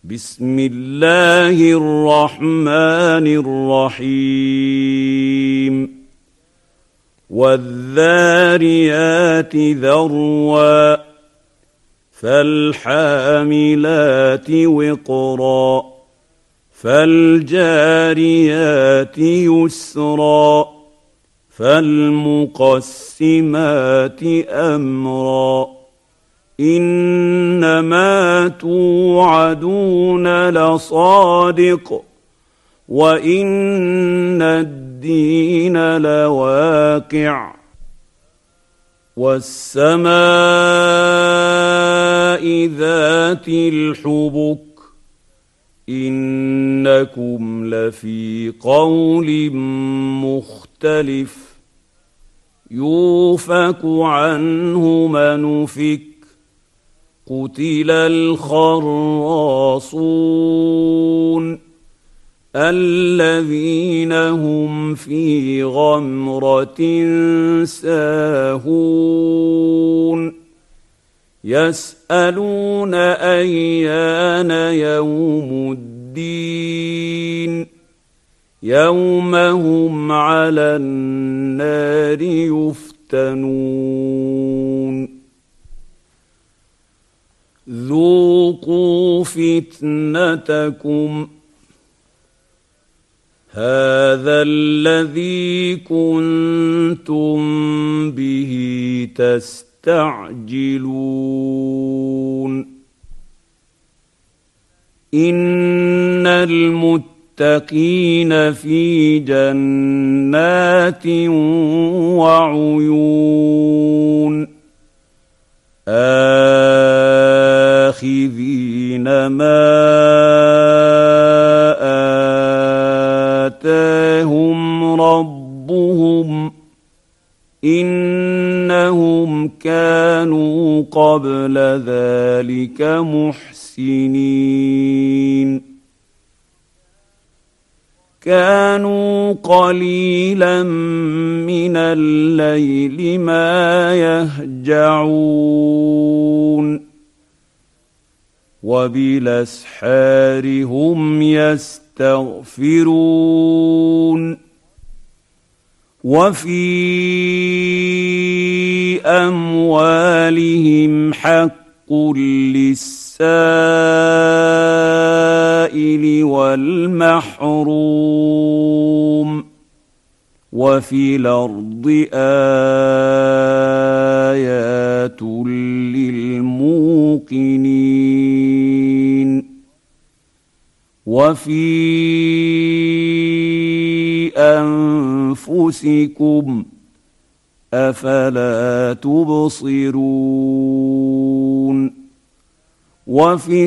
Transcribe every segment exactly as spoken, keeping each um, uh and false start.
بسم الله الرحمن الرحيم والذاريات ذروا فالحاملات وقرا فالجاريات يسرا فالمقسمات أمرا إنما توعدون لصادق وإن الدين لواقع والسماء ذات الحبك إنكم لفي قول مختلف يوفك عنه من أفك قتل الخراصون الذين هم في غمرة ساهون يسألون أيان يوم الدين يوم هم على النار يفتنون ذوقوا فتنتكم هذا الذي كنتم به تستعجلون إن المتقين في جنات وعيون آخذين ما آتاهم ربهم إنهم كانوا قبل ذلك محسنين كانوا قليلا من الليل ما يهجعون وبالأسحار هم يستغفرون وفي أموالهم حق للسائل والمحروم وفي الأرض آيات للموقنين وفي أنفسكم أفلا تبصرون وفي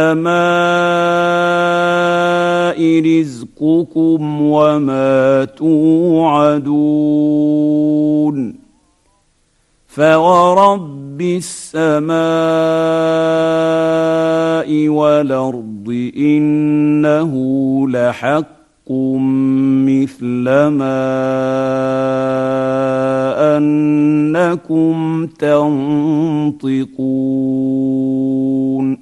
السماء رزقكم وما توعدون فورب السماء والأرض إنه لحق مثل ما أنكم تنطقون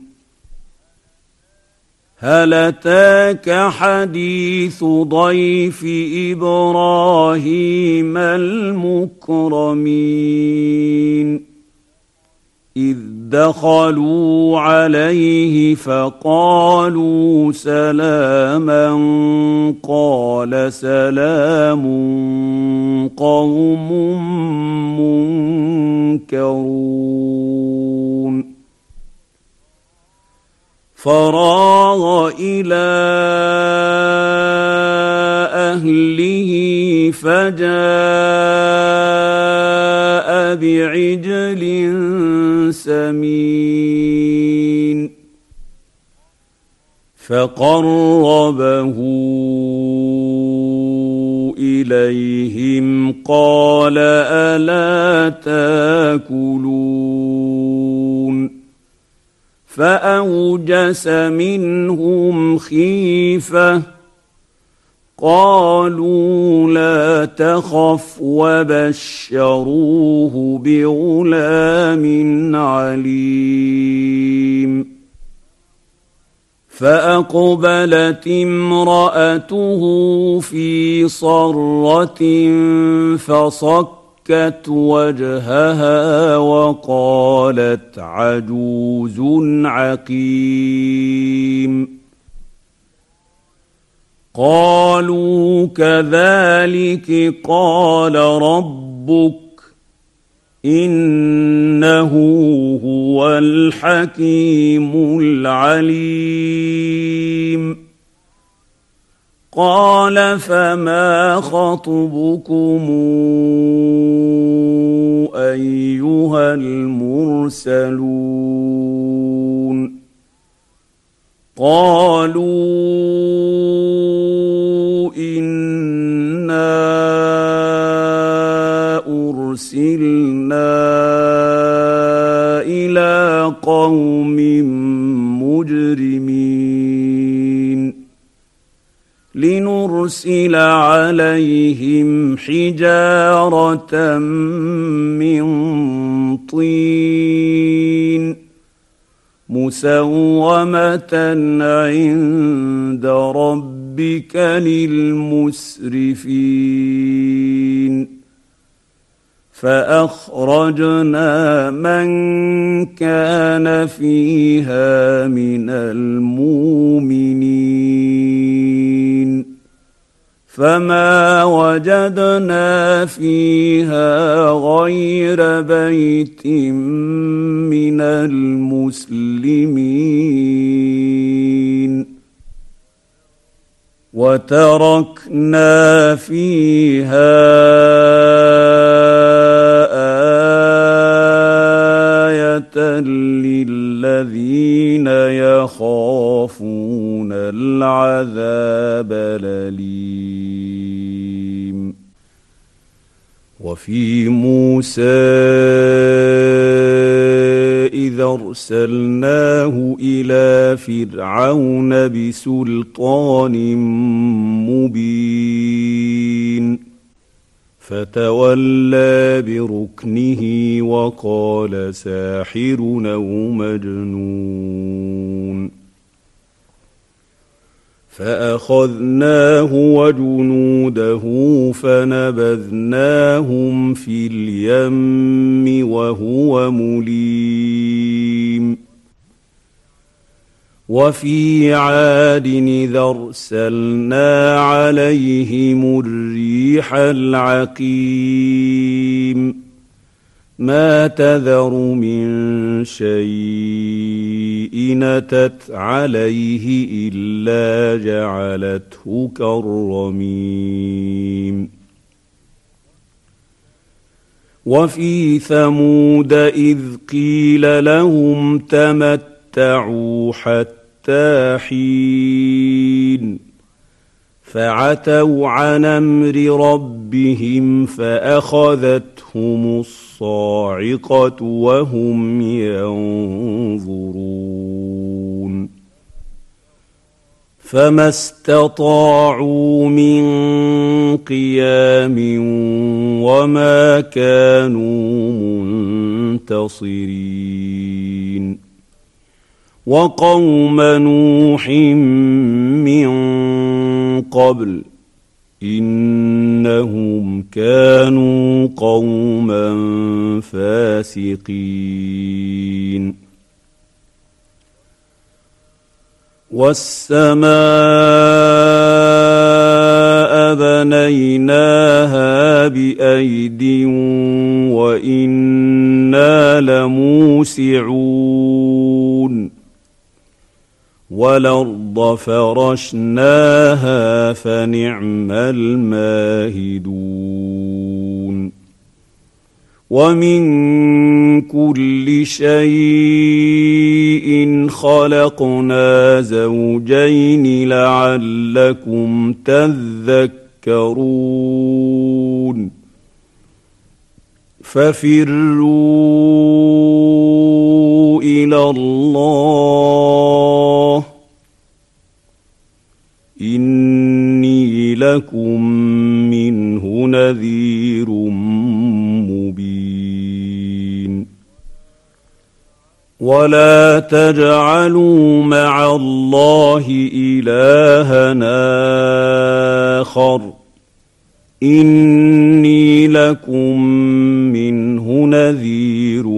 هل أتاك حديث ضيف إبراهيم المكرمين إذ دخلوا عليه فقالوا سلاما قال سلام قوم منكرون فراغ إلى أهله فجاء بعجل سمين فقربه إليهم قال ألا تاكلون فأوجس منهم خيفة قالوا لا تخف وبشروه بغلام عليم فأقبلت امرأته في صرة فصكت وجهها وقالت عجوز عقيم. قالوا كذلك قال ربك إنه هو الحكيم العليم. قال فما خطبكم أيها المرسلون؟ قالوا إنا أرسلنا إلى قوم مجرمين لنرسل عليهم حجارة من طين مسومة عند ربك للمسرفين. فأخرجنا من كان فيها من المؤمنين فما وجدنا فيها غير بيت من المسلمين وتركنا فيها آية للذين يخافون العذاب الأليم. وفي موسى إذ أرسلناه إلى فرعون بسلطان مبين فتولى بركنه وقال ساحر أو مجنون. فأخذناه وجنوده فنبذناهم في اليم وهو مليم. وفي عاد إذ أرسلنا عليهم الريح العقيم ما تذر من شيء أتت عليه إلا جعلته كالرميم. وفي ثمود إذ قيل لهم تمتعوا حتى حين فعتوا عن أمر ربهم فأخذتهم الصاعقة وهم ينظرون. فما استطاعوا من قيام وما كانوا منتصرين. وقوم نوح من قبل إنهم كانوا قوما فاسقين. والسماء بنيناها بأيد وإنا لموسعون. والأرض فرشناها فنعم الماهدون. ومن كل شيء خلقنا زوجين لعلكم تذكرون. ففروا إلى الله إني لكم منه نذير مبين. ولا تجعلوا مع الله إلهنا آخر إني لكم منه نذير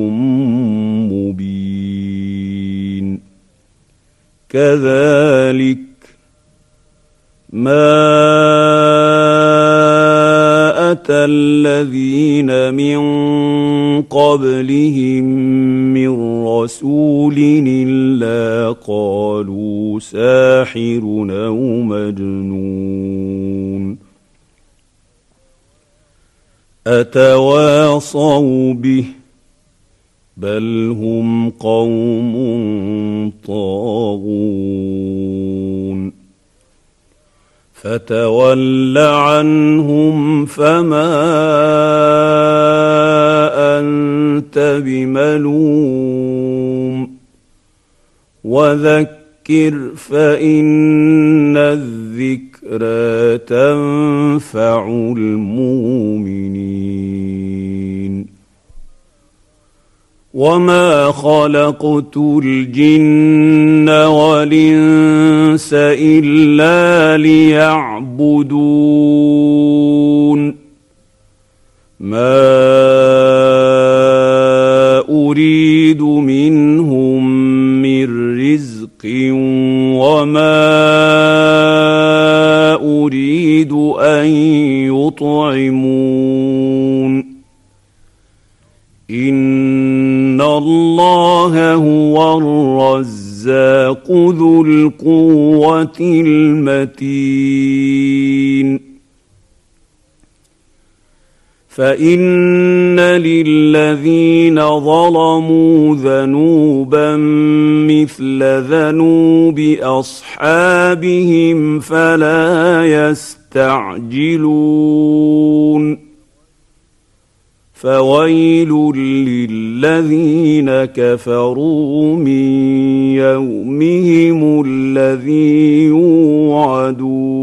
مبين كذلك ما أتى الذين من قبلهم من رسول إلا قالوا ساحر أو مجنون أتواصوا به بل هم قوم طاغون فتول عنهم فما أنت بملوم وذكر فإن الذكرى تنفع المؤمنين وما خلقت الجن والإنس إلا ليعبدون ما أريد منهم من رزق وما أريد أن يطعمون إن الله هو الرزاق ذو القوة المتين فإن للذين ظلموا ذنوبا مثل ذنوب أصحابهم فلا يستعجلون فويل للذين كفروا من يومهم الذي يوعدون